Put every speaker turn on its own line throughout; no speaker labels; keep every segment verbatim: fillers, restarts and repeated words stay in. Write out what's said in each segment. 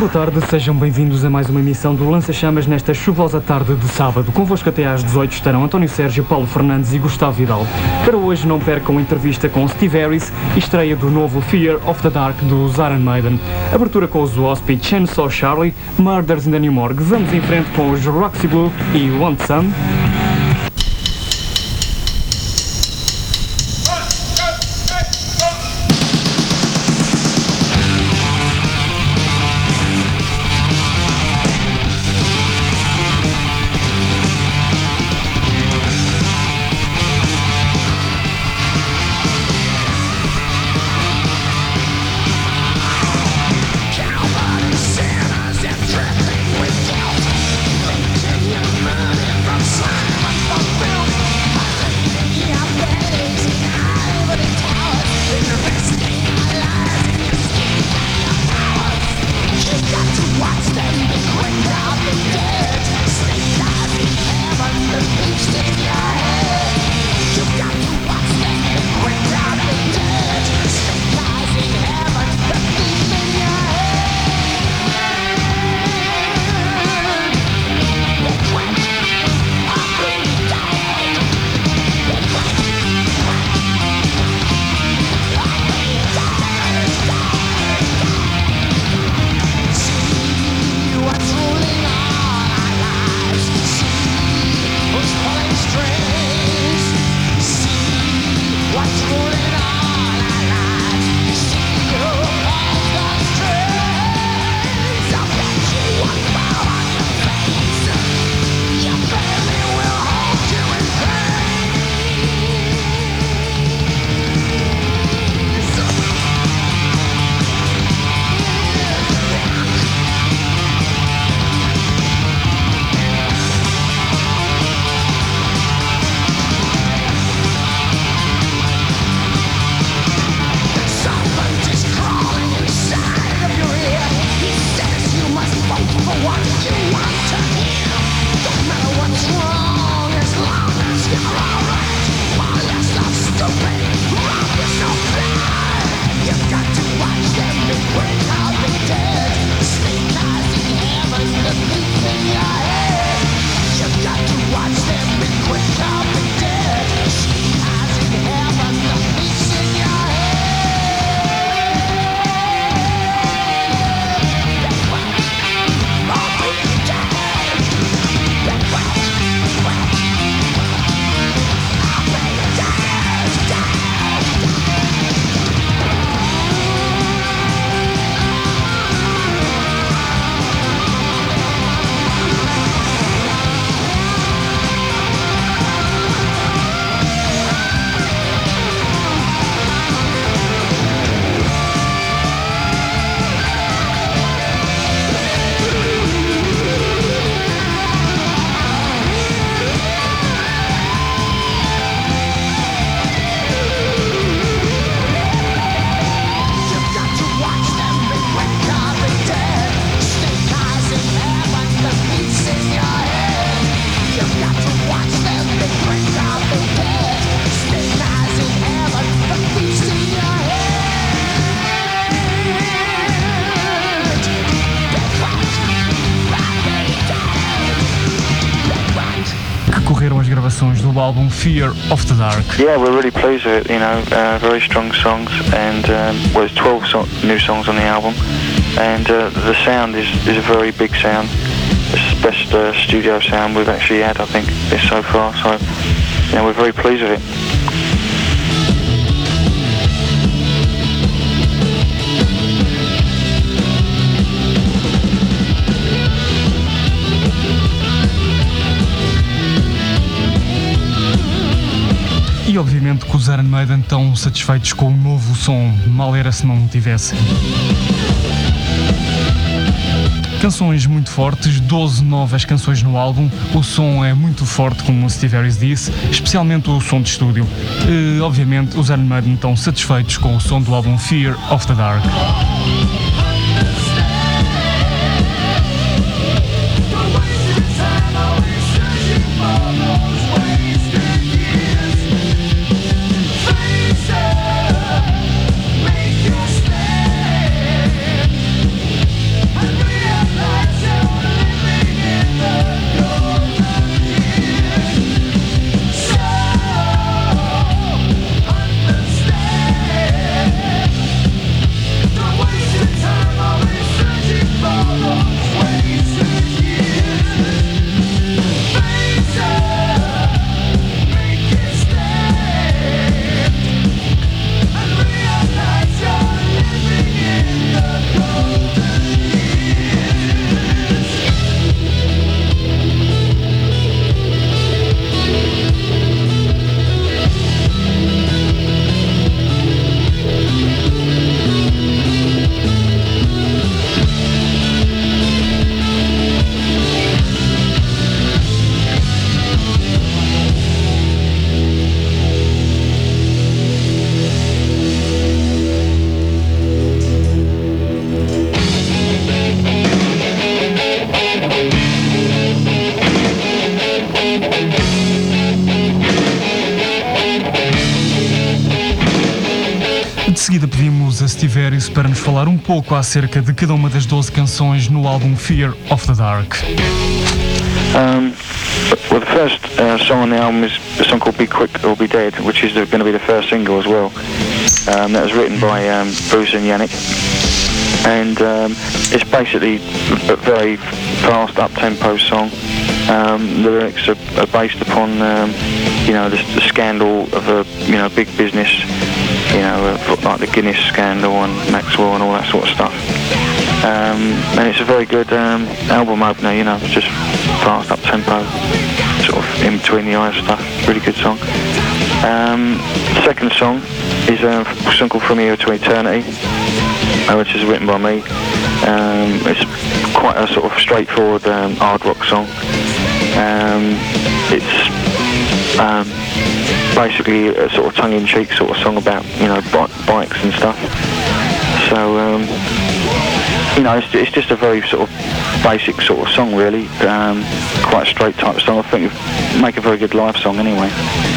Boa tarde, sejam bem-vindos a mais uma emissão do Lança-Chamas nesta chuvosa tarde de sábado. Convosco até às dezoito estarão António Sérgio, Paulo Fernandes e Gustavo Vidal. Para hoje não percam a entrevista com Steve Harris e estreia do novo Fear of the Dark dos Iron Maiden. Abertura com os Wasp, Chainsaw Charlie, Murders in the New Morgue. Vamos em frente com os Roxy Blue e Want Some. Do álbum Fear of the Dark.
Yeah, we're really pleased with it, you know, uh, very strong songs, and um, well, there's twelve so- new songs on the album, and uh, the sound is, is a very big sound. It's the best uh, studio sound we've actually had, I think, this so far, so yeah, we're very pleased with it.
E obviamente que os Iron Maiden estão satisfeitos com o novo som, mal era se não tivessem. Canções muito fortes, doze novas canções no álbum, o som é muito forte, como o Steve Harris disse, especialmente o som de estúdio. E, obviamente os Iron Maiden estão satisfeitos com o som do álbum Fear of the Dark.
Make your stand and
Steve Harris para nos falar um pouco acerca de cada uma das doze canções no álbum Fear of the Dark.
Um, well, the first uh, song on the album is a song called Be Quick or Be Dead, which is going to be the first single as well. Um, that was written by um, Bruce and Yannick, and um, it's basically a very fast, up-tempo song. Um, the lyrics are, are based upon, um, you know, the, the scandal of a, you know, big business, you know, uh, like the Guinness scandal and Maxwell and all that sort of stuff. Um, and it's a very good um, album opener, you know, it's just fast, up-tempo, sort of in between the eyes stuff. Really good song. Um, the second song is a song called From Here to Eternity, uh, which is written by me. Um, it's quite a sort of straightforward um, hard rock song. Um, it's um, basically a sort of tongue-in-cheek sort of song about, you know, b- bikes and stuff. So, um, you know, it's, it's just a very sort of basic sort of song, really. Um, quite a straight type of song. I think it'd make a very good live song anyway.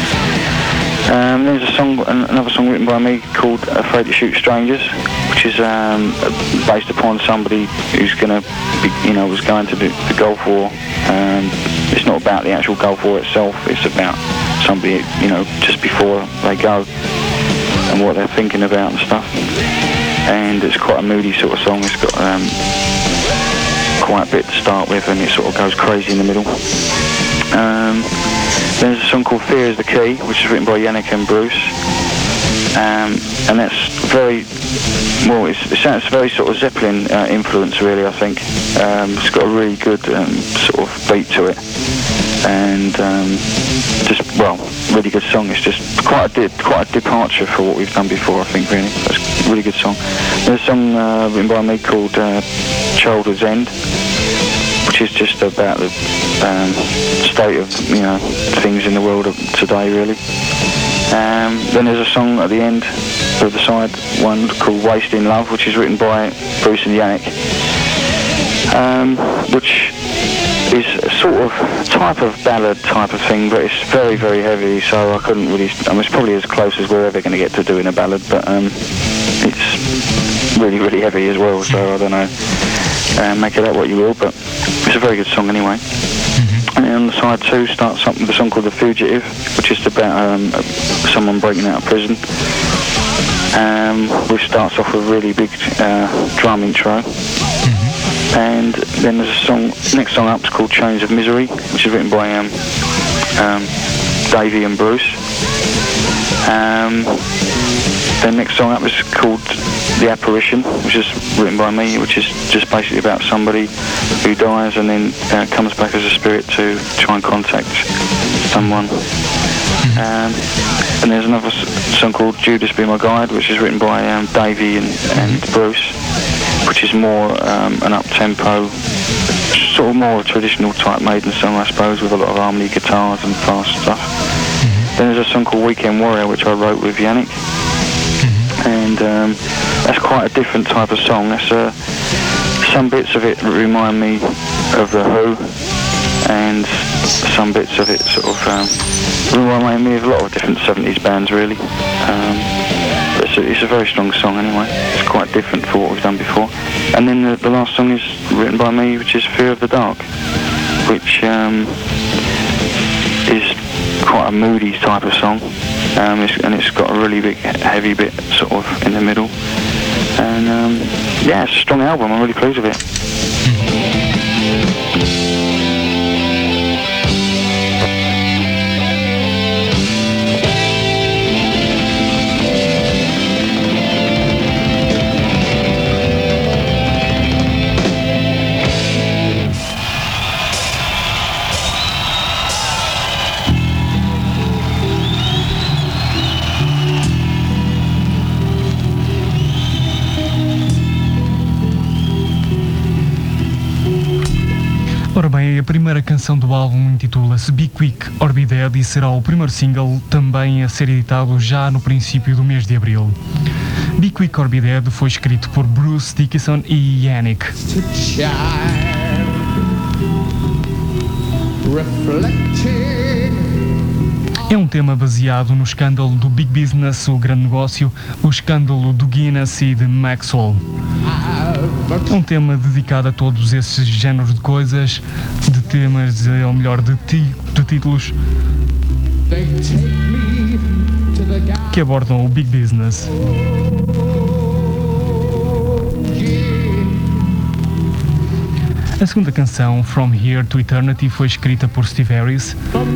Um, there's a song, another song written by me called Afraid to Shoot Strangers, which is um, based upon somebody who's going to be, you know, was going to the, the Gulf War. Um, it's not about the actual Gulf War itself, it's about somebody, you know, just before they go and what they're thinking about and stuff. And it's quite a moody sort of song. It's got um, quite a bit to start with, and it sort of goes crazy in the middle. Um, there's a song called Fear is the Key, which is written by Yannick and Bruce. Um, and that's very, well, it's, it sounds very sort of Zeppelin uh, influence, really, I think. Um, it's got a really good um, sort of beat to it. And um, just, well, really good song. It's just quite a, de- quite a departure for what we've done before, I think, really. It's a really good song. There's a song uh, written by me called uh, Childhood's End, which is just about the um, state of, you know, things in the world of today, really. Um, then there's a song at the end of the side one called Wasting Love, which is written by Bruce and Yannick, um, which is a sort of type of ballad type of thing, but it's very, very heavy, so I couldn't really, I mean, it's probably as close as we're ever going to get to doing a ballad, but um, it's really, really heavy as well, so I don't know, uh, make it up what you will, but it's a very good song anyway. And then on the side two starts up with a song called The Fugitive, which is about um, someone breaking out of prison, um, which starts off with a really big uh, drum intro. And then there's a song, next song up is called Chains of Misery, which is written by um, um, Davey and Bruce. Um, the next song up is called The Apparition, which is written by me, which is just basically about somebody who dies and then uh, comes back as a spirit to try and contact someone. Um, and there's another s- song called Judas Be My Guide, which is written by um, Davey and, and Bruce, which is more um, an up-tempo, sort of more traditional type Maiden song, I suppose, with a lot of harmony guitars and fast stuff. Then there's a song called Weekend Warrior, which I wrote with Yannick, and um, that's quite a different type of song. That's uh, some bits of it remind me of The Who, and some bits of it sort of um, remind me of a lot of different seventies bands, really. Um, It's a, it's a very strong song anyway. It's quite different for what we've done before. And then the, the last song is written by me, which is Fear of the Dark, which um, is quite a moody type of song. Um, it's, and it's got a really big, heavy bit sort of in the middle. And um, yeah, it's a strong album. I'm really pleased with it.
Ora bem, a primeira canção do álbum intitula-se Be Quick or Be Dead e será o primeiro single também a ser editado já no princípio do mês de abril. Be Quick or Be Dead foi escrito por Bruce Dickinson e Yannick. É um tema baseado no escândalo do Big Business, o grande negócio, o escândalo do Guinness e de Maxwell. É um tema dedicado a todos esses géneros de coisas, de temas, ou melhor, de, ti, de títulos que abordam o Big Business. A segunda canção, From Here to Eternity, foi escrita por Steve Harris.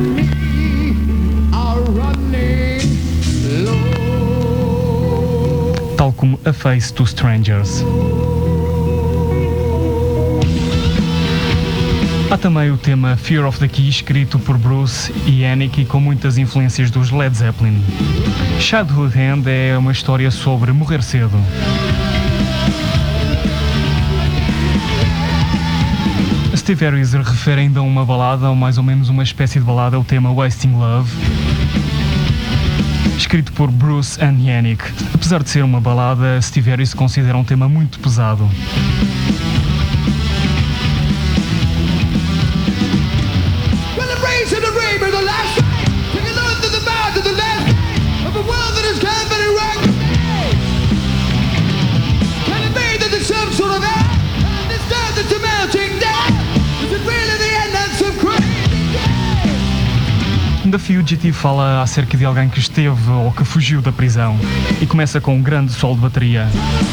Tal como A Face to Strangers. Há também o tema Fear of the Key, escrito por Bruce e Yannick e com muitas influências dos Led Zeppelin. Childhood End é uma história sobre morrer cedo. Steve Harris refere ainda a uma balada, ou mais ou menos uma espécie de balada, o tema Wasting Love, escrito por Bruce and Yannick. Apesar de ser uma balada, Steve Harris considera um tema muito pesado. The Fugitive fala acerca de alguém que esteve ou que fugiu da prisão e começa com um grande solo de bateria.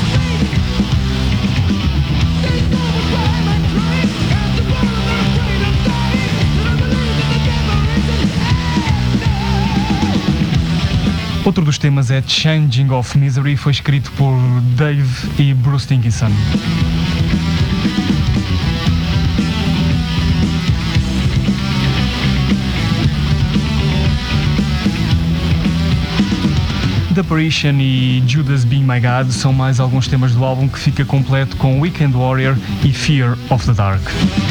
Outro dos temas é Changing of Misery, foi escrito por Dave e Bruce Dickinson. The Apparition e Judas Be My God são mais alguns temas do álbum, que fica completo com Weekend Warrior e Fear of the Dark.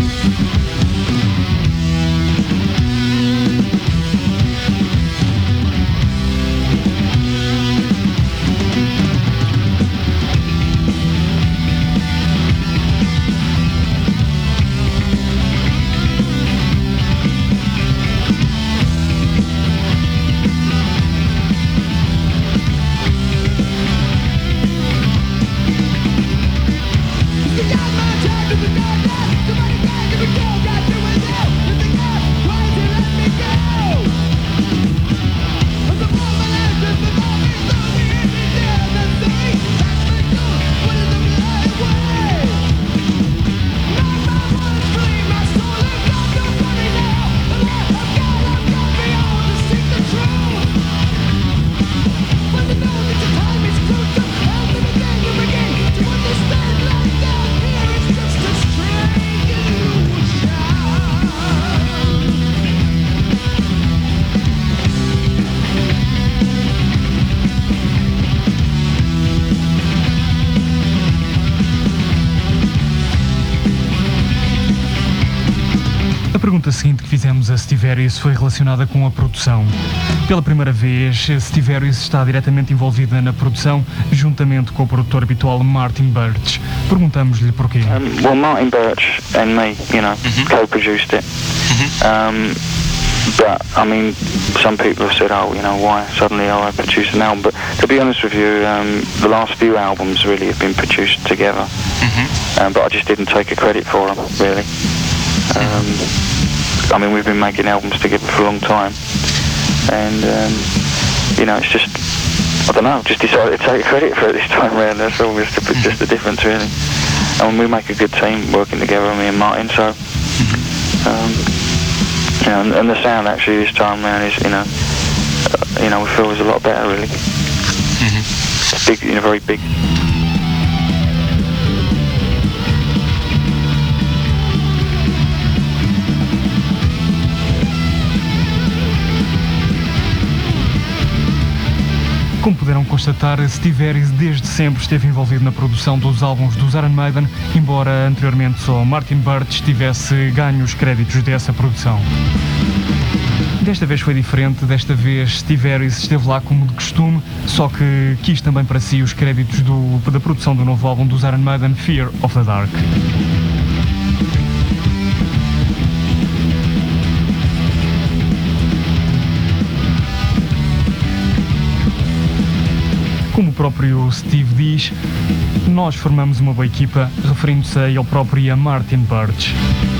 A pergunta seguinte que fizemos a Steve Harris foi relacionada com a produção. Pela primeira vez, Steve Harris está diretamente envolvida na produção, juntamente com o produtor habitual Martin Birch. Perguntamos-lhe porquê.
Um, well, Martin Birch and me, you know, mm-hmm. co-produced it. Mm-hmm. Um, but, I mean, some people have said, oh, you know, why suddenly oh, I produced an album? But to be honest with you, um, the last few albums really have been produced together. Mm-hmm. Um, but I just didn't take a credit for them, really. Um, I mean, we've been making albums together for a long time, and um, you know, it's just, I don't know, just decided to take credit for it this time round. That's all. It's just, just the difference, really. And we make a good team working together, me and Martin. So, um, you know, and, and the sound actually this time round is, you know, uh, you know, we feel is a lot better, really. Mm-hmm. It's big, you know, very big.
Como puderam constatar, Steve Harris desde sempre esteve envolvido na produção dos álbuns dos Iron Maiden, embora anteriormente só Martin Birch tivesse ganho os créditos dessa produção. Desta vez foi diferente, desta vez Steve Harris esteve lá como de costume, só que quis também para si os créditos do, da produção do novo álbum dos Iron Maiden, Fear of the Dark. Como o próprio Steve diz, nós formamos uma boa equipa, referindo-se a ele próprio e a Martin Birch.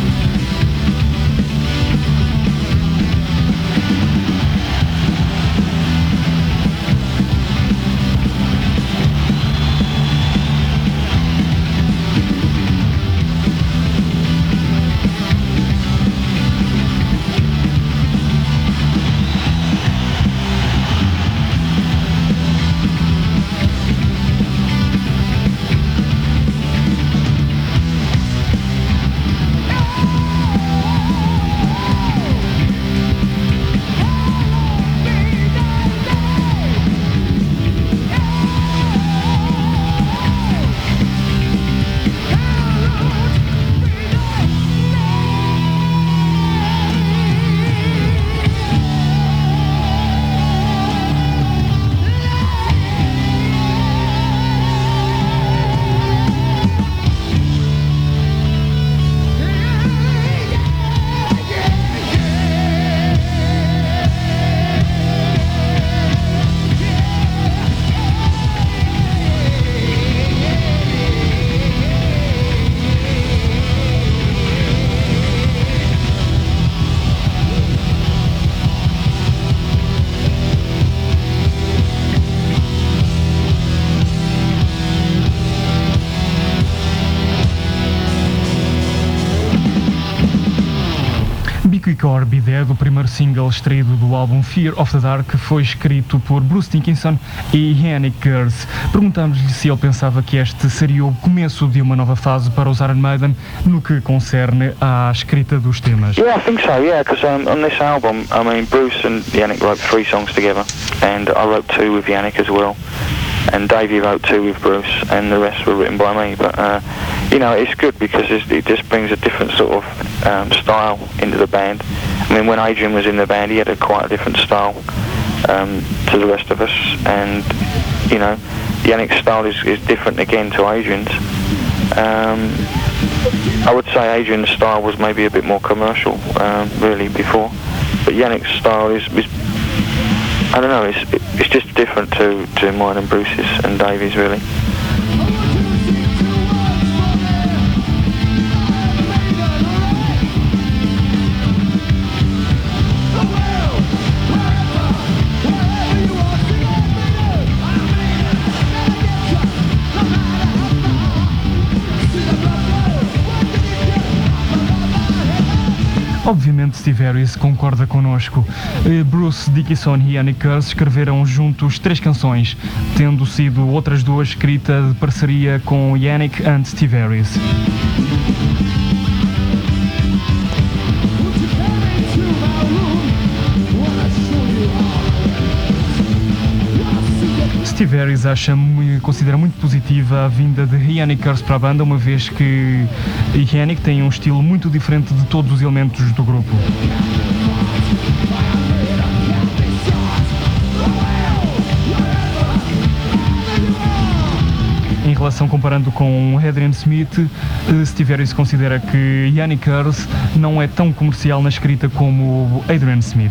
Corbidé, do primeiro single extraído do álbum Fear of the Dark, foi escrito por Bruce Dickinson e Yannick Gers. Perguntámos-lhe se ele pensava que este seria o começo de uma nova fase para os Iron Maiden no que concerne à escrita dos temas.
Yeah, I think so, yeah, because um, on this album, I mean, Bruce and Yannick wrote three songs together, and I wrote two with Yannick as well, and Davey wrote two with Bruce, and the rest were written by me, but uh, you know, it's good because it just brings a different sort of um, style into the band. I mean, when Adrian was in the band, he had a quite a different style um, to the rest of us, and you know, Yannick's style is, is different again to Adrian's. Um, I would say Adrian's style was maybe a bit more commercial, um, really, before, but Yannick's style is, is I don't know, it's, it's just different to, to mine and Bruce's and Davey's, really.
Obviamente Steve Harris concorda connosco. Bruce Dickinson e Yannick Gers escreveram juntos três canções, tendo sido outras duas escritas de parceria com Yannick e Steve Harris. Steve Harris acha, considera muito positiva a vinda de Yannick Gers para a banda, uma vez que Yannick tem um estilo muito diferente de todos os elementos do grupo. Em relação, comparando com Adrian Smith, Steve Harris considera que Yannick Gers não é tão comercial na escrita como Adrian Smith.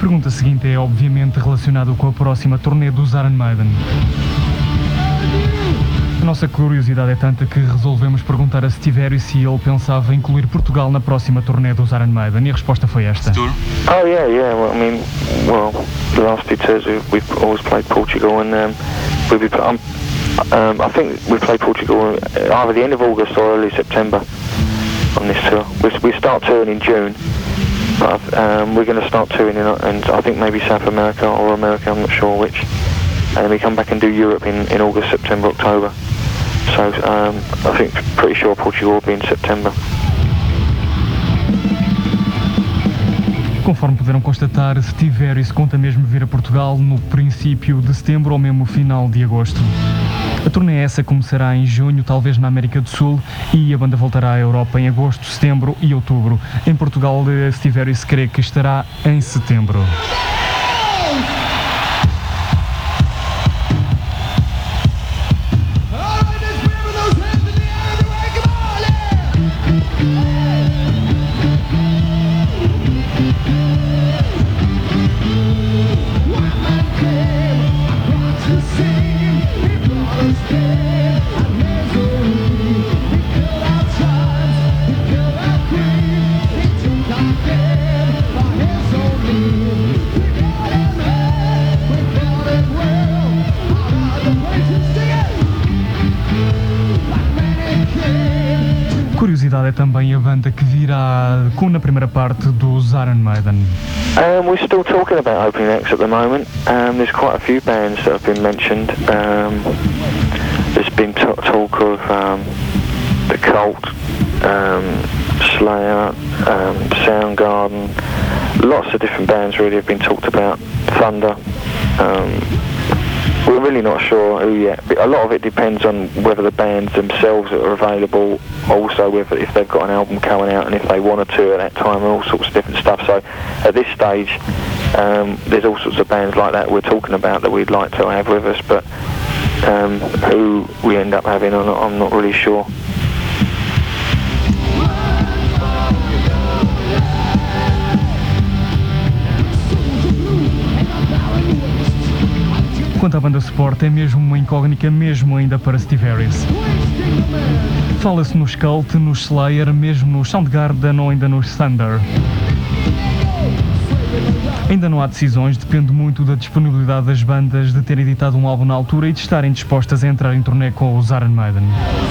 pergunta seguinte é obviamente relacionada com a próxima turnê dos Iron Maiden. A nossa curiosidade é tanta que resolvemos perguntar a Steve Harris se ele pensava incluir Portugal na próxima turnê dos Iron Maiden, e a resposta foi esta.
Oh yeah, yeah. Well, I mean, well, the last two tours we've always played Portugal, and um, we'll be. Um, um, I think we play Portugal either the end of August or early September on this tour. We, we start touring in June, but um, we're going to start touring in, and I think maybe South America or America. I'm not sure which. And then we come back and do Europe in, in August, September, October. So um, I think pretty sure Portugal will be in September.
Conforme puderam constatar, Steve Harris conta mesmo vir a Portugal no princípio de setembro ou mesmo final de agosto. A turnê essa começará em junho, talvez na América do Sul, e a banda voltará à Europa em agosto, setembro e outubro. Em Portugal, Steve Harris crê que estará em setembro. Curiosidade é também a banda que virá com na primeira parte dos Iron Maiden.
Um, we're still talking about opening acts at the moment. Um, there's quite a few bands that have been mentioned. Um, there's been t- talk of um, The Cult, um, Slayer, um, Soundgarden. Lots of different bands really have been talked about. Thunder. Um, We're really not sure who yet. A lot of it depends on whether the bands themselves are available, also whether if they've got an album coming out and if they want to at that time, and all sorts of different stuff. So at this stage, um, there's all sorts of bands like that we're talking about that we'd like to have with us, but um, who we end up having, I'm not, I'm not really sure.
Quanto à banda suporte, é mesmo uma incógnita, mesmo ainda para Steve Harris. Fala-se nos Cult, nos Slayer, mesmo nos Soundgarden ou ainda nos Thunder. Ainda não há decisões, depende muito da disponibilidade das bandas de ter editado um álbum na altura e de estarem dispostas a entrar em turnê com os Iron Maiden.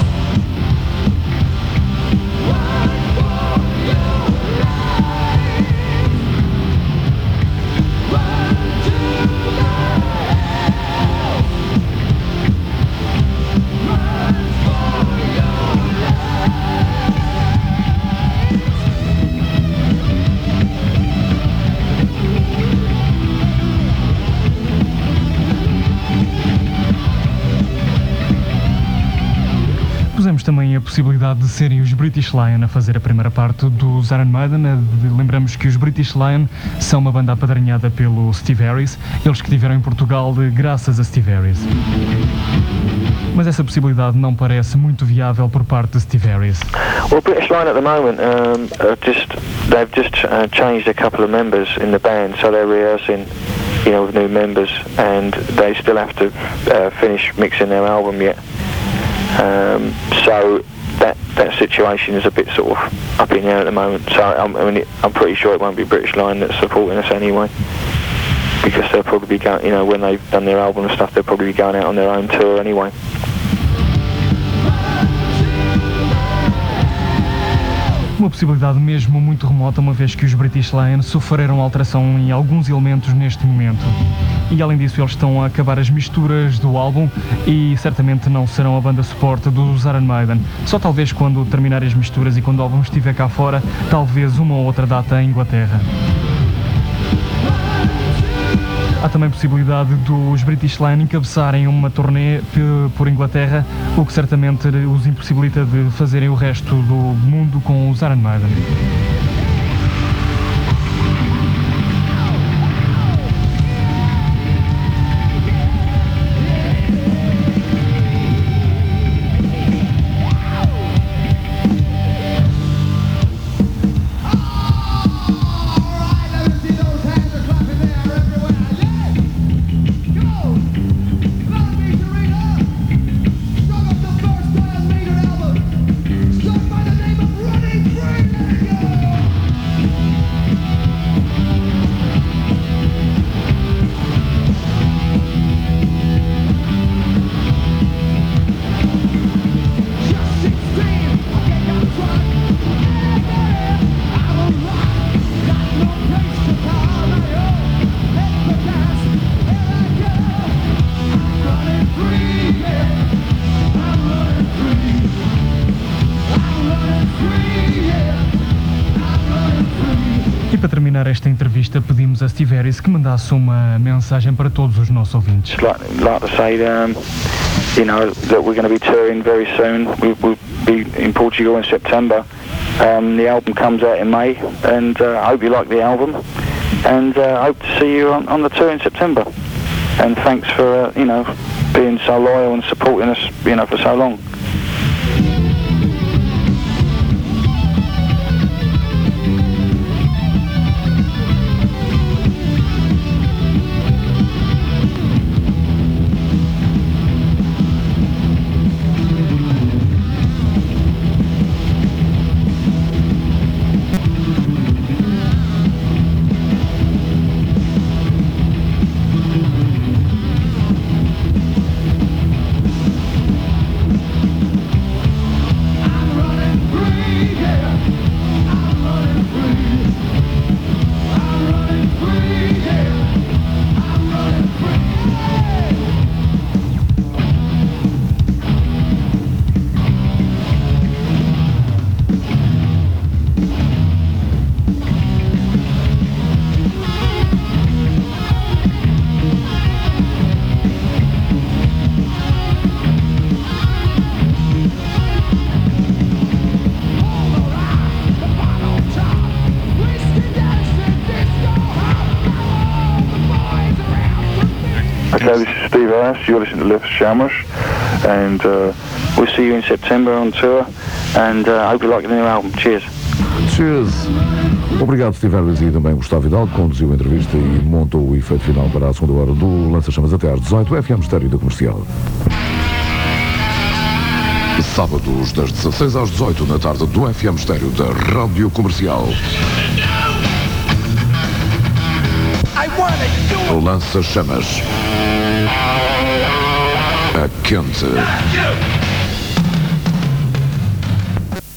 Pusemos também a possibilidade de serem os British Lion a fazer a primeira parte dos Iron Maiden. Lembramos que os British Lion são uma banda apadrinhada pelo Steve Harris, eles que estiveram em Portugal graças a Steve Harris. Mas essa possibilidade não parece muito viável por parte de Steve Harris.
Well, British Lion at the moment, um, are just they've just uh, changed a couple of members in the band, so they're rehearsing, you know, with new members, and they still have to uh, finish mixing their album yet. Um, so that that situation is a bit sort of up in the air at the moment. So I'm, I mean, it, I'm pretty sure it won't be British Lion that's supporting us anyway, because they'll probably be going, you know, when they've done their album and stuff, they'll probably be going out on their own tour anyway.
Uma possibilidade mesmo muito remota, uma vez que os British Lion sofreram alteração em alguns elementos neste momento. E além disso, eles estão a acabar as misturas do álbum e certamente não serão a banda suporte dos Iron Maiden. Só talvez quando terminarem as misturas e quando o álbum estiver cá fora, talvez uma ou outra data em Inglaterra. Há também a possibilidade dos British Lion encabeçarem uma turnê por Inglaterra, o que certamente os impossibilita de fazerem o resto do mundo com os Iron Maiden. para terminar esta entrevista, pedimos a Steve Harris que mandasse uma mensagem para todos os nossos ouvintes.
Just like, like to say, um, you know, that we're going to be touring very soon. We, we'll be in Portugal in September. Um, the album comes out in May, and uh, I hope you like the album. And I uh, hope to see you on, on the tour in September. And thanks for, uh, you know, being so loyal and supporting us, you know, for so long. Okay, this is Steve Harris, you're listening to Left Shammers, and uh, we'll see you in September on tour, and I uh, hope you like the new album. Cheers.
Cheers. Obrigado, Steve Harris, e também Gustavo Vidal, que conduziu a entrevista e montou o efeito final para a segunda hora do Lança-Chamas até às dezoito, F M Estéreo da Comercial. Sábados, das dezasseis às dezoito, na tarde, do F M Estéreo da Rádio Comercial. Lança-Chamas. A quente.